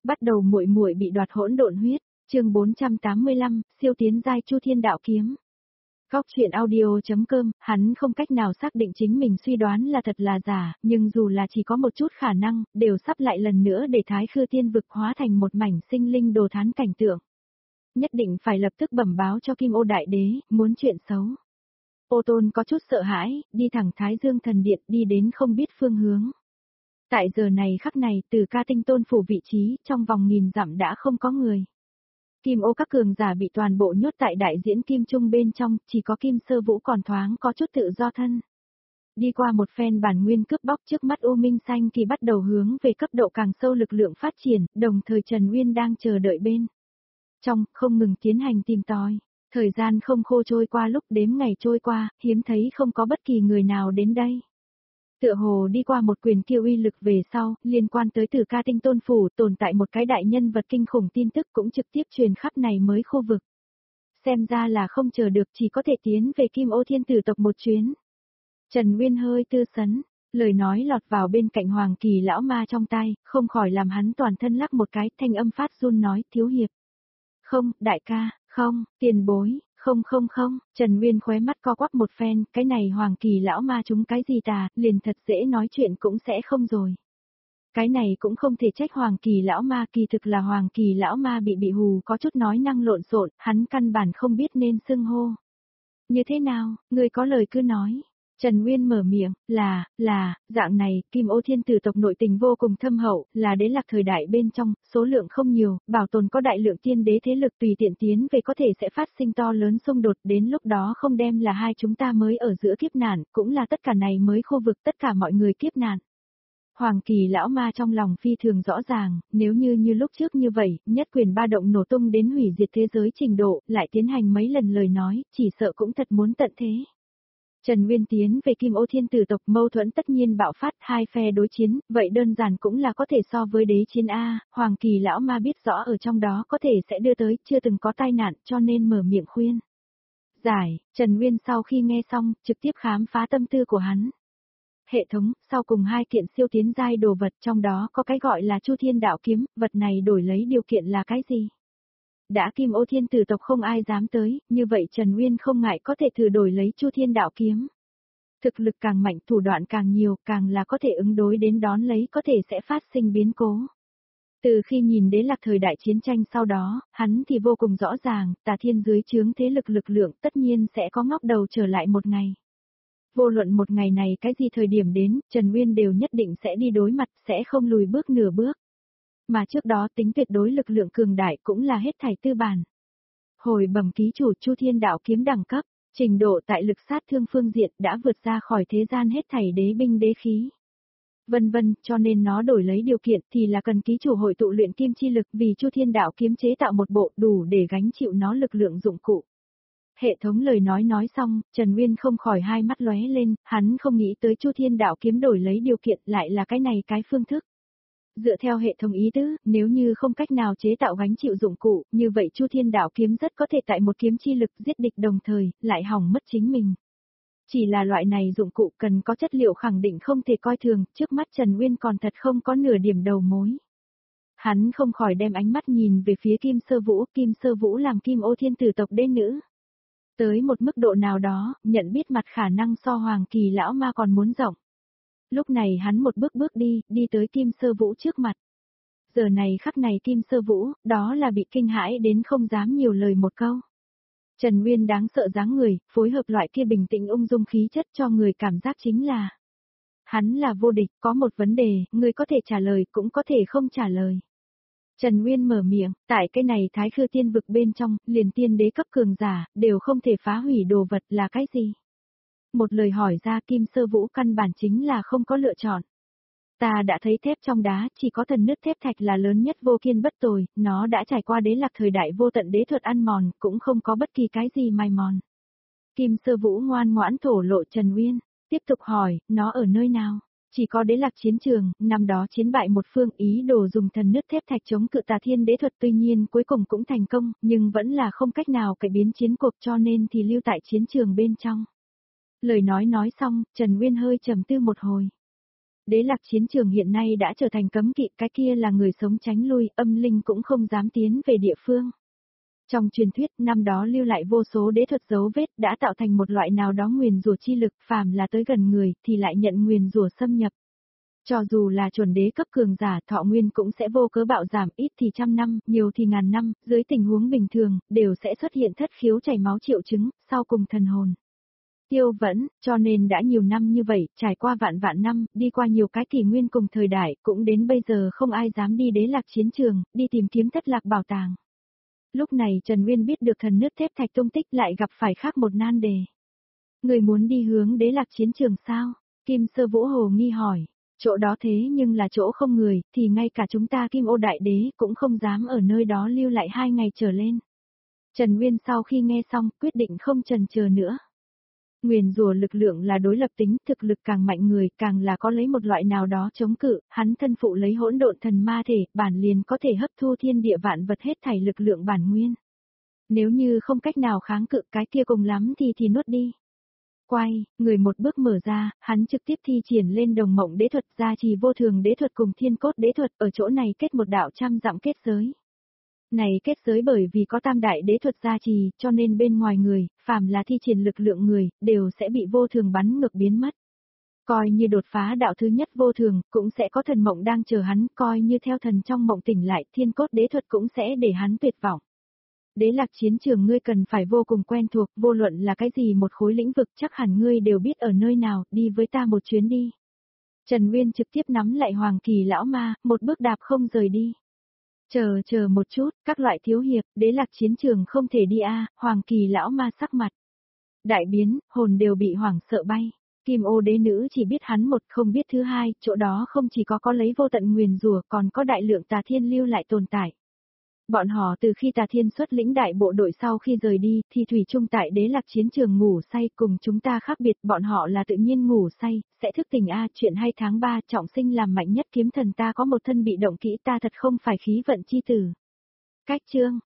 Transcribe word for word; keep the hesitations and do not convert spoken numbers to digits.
Bắt đầu muội muội bị đoạt hỗn độn huyết, chương bốn trăm tám mươi lăm, siêu tiến giai Chu Thiên Đạo Kiếm. Góc truyện audio.com, hắn không cách nào xác định chính mình suy đoán là thật là giả, nhưng dù là chỉ có một chút khả năng, đều sắp lại lần nữa để Thái Khư Tiên vực hóa thành một mảnh sinh linh đồ thán cảnh tượng. Nhất định phải lập tức bẩm báo cho Kim Ô Đại Đế, muốn chuyện xấu. Ô Tôn có chút sợ hãi, đi thẳng Thái Dương Thần Điện, đi đến không biết phương hướng. Tại giờ này khắc này, từ Ca Tinh Tôn phủ vị trí, trong vòng nghìn dặm đã không có người. Kim Ô các cường giả bị toàn bộ nhốt tại đại diễn Kim Trung bên trong, chỉ có Kim Sơ Vũ còn thoáng có chút tự do thân. Đi qua một phen bản nguyên cướp bóc trước mắt U Minh Xanh Kỳ bắt đầu hướng về cấp độ càng sâu lực lượng phát triển, đồng thời Trần Uyên đang chờ đợi bên. Trong, không ngừng tiến hành tìm tòi. Thời gian không khô trôi qua lúc đếm ngày trôi qua, hiếm thấy không có bất kỳ người nào đến đây. Tựa hồ đi qua một quyền kiêu uy lực về sau, liên quan tới từ Ca Tinh Tôn phủ tồn tại một cái đại nhân vật kinh khủng tin tức cũng trực tiếp truyền khắp này mới khu vực. Xem ra là không chờ được chỉ có thể tiến về Kim Ô Thiên Tử tộc một chuyến. Trần Nguyên hơi tư sấn, lời nói lọt vào bên cạnh Hoàng Kỳ lão ma trong tai, không khỏi làm hắn toàn thân lắc một cái, thanh âm phát run nói, thiếu hiệp. Không, đại ca, không, tiền bối. Không không không, Trần Nguyên khóe mắt co quắp một phen, cái này Hoàng Kỳ lão ma chúng cái gì tà, liền thật dễ nói chuyện cũng sẽ không rồi. Cái này cũng không thể trách Hoàng Kỳ lão ma, kỳ thực là Hoàng Kỳ lão ma bị bị hù có chút nói năng lộn xộn, hắn căn bản không biết nên xưng hô. Như thế nào, người có lời cứ nói. Trần Nguyên mở miệng, là, là, dạng này, Kim Ô Thiên Tử tộc nội tình vô cùng thâm hậu, là đế lạc thời đại bên trong, số lượng không nhiều, bảo tồn có đại lượng tiên đế thế lực tùy tiện tiến về có thể sẽ phát sinh to lớn xung đột, đến lúc đó không đem là hai chúng ta mới ở giữa kiếp nạn, cũng là tất cả này mới khu vực tất cả mọi người kiếp nạn. Hoàng Kỳ lão ma trong lòng phi thường rõ ràng, nếu như như lúc trước như vậy, nhất quyền ba động nổ tung đến hủy diệt thế giới trình độ, lại tiến hành mấy lần lời nói, chỉ sợ cũng thật muốn tận thế. Trần Nguyên tiến về Kim Ô Thiên Tử tộc mâu thuẫn tất nhiên bạo phát hai phe đối chiến, vậy đơn giản cũng là có thể so với đế chiến A, Hoàng Kỳ lão ma biết rõ ở trong đó có thể sẽ đưa tới chưa từng có tai nạn cho nên mở miệng khuyên. Giải, Trần Nguyên sau khi nghe xong, trực tiếp khám phá tâm tư của hắn. Hệ thống, sau cùng hai kiện siêu tiến giai đồ vật trong đó có cái gọi là Chu Thiên Đạo Kiếm, vật này đổi lấy điều kiện là cái gì? Đã Kim Ô Thiên Tử tộc không ai dám tới, như vậy Trần Nguyên không ngại có thể thử đổi lấy Chu Thiên Đạo Kiếm. Thực lực càng mạnh, thủ đoạn càng nhiều, càng là có thể ứng đối đến đón lấy có thể sẽ phát sinh biến cố. Từ khi nhìn đến lạc thời đại chiến tranh sau đó, hắn thì vô cùng rõ ràng, Tà Thiên dưới trướng thế lực lực lượng tất nhiên sẽ có ngóc đầu trở lại một ngày. Vô luận một ngày này cái gì thời điểm đến, Trần Nguyên đều nhất định sẽ đi đối mặt, sẽ không lùi bước nửa bước. Mà trước đó tính tuyệt đối lực lượng cường đại cũng là hết thảy tư bản. Hồi bẩm ký chủ Chu Thiên Đạo Kiếm đẳng cấp, trình độ tại lực sát thương phương diện đã vượt ra khỏi thế gian hết thảy đế binh đế khí. Vân vân, cho nên nó đổi lấy điều kiện thì là cần ký chủ hội tụ luyện kim chi lực vì Chu Thiên Đạo Kiếm chế tạo một bộ đủ để gánh chịu nó lực lượng dụng cụ. Hệ thống lời nói nói xong, Trần Nguyên không khỏi hai mắt lóe lên, hắn không nghĩ tới Chu Thiên Đạo Kiếm đổi lấy điều kiện lại là cái này cái phương thức. Dựa theo hệ thống ý tứ, nếu như không cách nào chế tạo gánh chịu dụng cụ, như vậy Chu Thiên Đạo Kiếm rất có thể tại một kiếm chi lực giết địch đồng thời, lại hỏng mất chính mình. Chỉ là loại này dụng cụ cần có chất liệu khẳng định không thể coi thường, trước mắt Trần Nguyên còn thật không có nửa điểm đầu mối. Hắn không khỏi đem ánh mắt nhìn về phía Kim Sơ Vũ, Kim Sơ Vũ làm Kim Ô Thiên Tử tộc đế nữ. Tới một mức độ nào đó, nhận biết mặt khả năng so Hoàng Kỳ lão ma còn muốn rộng. Lúc này hắn một bước bước đi, đi tới Kim Sơ Vũ trước mặt. Giờ này khắc này Kim Sơ Vũ, đó là bị kinh hãi đến không dám nhiều lời một câu. Trần Nguyên đáng sợ dáng người, phối hợp loại kia bình tĩnh ung dung khí chất cho người cảm giác chính là. Hắn là vô địch, có một vấn đề, người có thể trả lời cũng có thể không trả lời. Trần Nguyên mở miệng, tại cái này Thái Khư Tiên vực bên trong, liền tiên đế cấp cường giả, đều không thể phá hủy đồ vật là cái gì? Một lời hỏi ra Kim Sơ Vũ căn bản chính là không có lựa chọn. Ta đã thấy thép trong đá, chỉ có thần nứt thép thạch là lớn nhất vô kiên bất tồi, nó đã trải qua đế lạc thời đại vô tận đế thuật ăn mòn, cũng không có bất kỳ cái gì mài mòn. Kim Sơ Vũ ngoan ngoãn thổ lộ Trần Nguyên, tiếp tục hỏi, nó ở nơi nào? Chỉ có đế lạc chiến trường, năm đó chiến bại một phương ý đồ dùng thần nứt thép thạch chống cự Tà Thiên đế thuật tuy nhiên cuối cùng cũng thành công, nhưng vẫn là không cách nào cải biến chiến cuộc cho nên thì lưu tại chiến trường bên trong. Lời nói nói xong, Trần Nguyên hơi trầm tư một hồi. Đế Lạc chiến trường hiện nay đã trở thành cấm kỵ, cái kia là người sống tránh lui, âm linh cũng không dám tiến về địa phương. Trong truyền thuyết, năm đó lưu lại vô số đế thuật dấu vết đã tạo thành một loại nào đó nguyền rủa chi lực, phàm là tới gần người thì lại nhận nguyền rủa xâm nhập. Cho dù là chuẩn đế cấp cường giả, thọ nguyên cũng sẽ vô cớ bạo giảm, ít thì trăm năm, nhiều thì ngàn năm, dưới tình huống bình thường, đều sẽ xuất hiện thất khiếu chảy máu triệu chứng, sau cùng thần hồn tiêu vẫn, cho nên đã nhiều năm như vậy, trải qua vạn vạn năm, đi qua nhiều cái kỷ nguyên cùng thời đại, cũng đến bây giờ không ai dám đi Đế Lạc chiến trường, đi tìm kiếm thất lạc bảo tàng. Lúc này Trần Nguyên biết được thần nước thép thạch tung tích lại gặp phải khác một nan đề. Người muốn đi hướng Đế Lạc chiến trường sao? Kim Sơ Vũ Hồ nghi hỏi. Chỗ đó thế nhưng là chỗ không người, thì ngay cả chúng ta Kim Ô Đại Đế cũng không dám ở nơi đó lưu lại hai ngày trở lên. Trần Nguyên sau khi nghe xong, quyết định không chần chờ nữa. Nguyền rủa lực lượng là đối lập tính, thực lực càng mạnh người, càng là có lấy một loại nào đó chống cự, hắn thân phụ lấy hỗn độn thần ma thể, bản liền có thể hấp thu thiên địa vạn vật hết thảy lực lượng bản nguyên. Nếu như không cách nào kháng cự cái kia cùng lắm thì thì nuốt đi. Quay, người một bước mở ra, hắn trực tiếp thi triển lên đồng mộng đế thuật, gia trì vô thường đế thuật cùng thiên cốt đế thuật, ở chỗ này kết một đạo trăm dặm kết giới. Này kết giới bởi vì có tam đại đế thuật gia trì, cho nên bên ngoài người, phàm là thi triển lực lượng người, đều sẽ bị vô thường bắn ngược biến mất. Coi như đột phá đạo thứ nhất vô thường, cũng sẽ có thần mộng đang chờ hắn, coi như theo thần trong mộng tỉnh lại, thiên cốt đế thuật cũng sẽ để hắn tuyệt vọng. Đế Lạc chiến trường ngươi cần phải vô cùng quen thuộc, vô luận là cái gì một khối lĩnh vực chắc hẳn ngươi đều biết ở nơi nào, đi với ta một chuyến đi. Trần Nguyên trực tiếp nắm lại Hoàng Kỳ lão ma, một bước đạp không rời đi. Chờ chờ một chút, các loại thiếu hiệp, Đế Lạc chiến trường không thể đi a. Hoàng Kỳ lão ma sắc mặt đại biến, hồn đều bị hoảng sợ bay. Kim Ô đế nữ chỉ biết hắn một không biết thứ hai, chỗ đó không chỉ có có lấy vô tận nguyền rủa, còn có đại lượng tà thiên lưu lại tồn tại. Bọn họ từ khi Tà Thiên xuất lĩnh đại bộ đội sau khi rời đi, thì thủy chung tại Đế Lạc chiến trường ngủ say, cùng chúng ta khác biệt, bọn họ là tự nhiên ngủ say, sẽ thức tỉnh a. Chuyện hay tháng ba, trọng sinh làm mạnh nhất kiếm thần ta có một thân bị động kỹ, ta thật không phải khí vận chi tử. Cách chương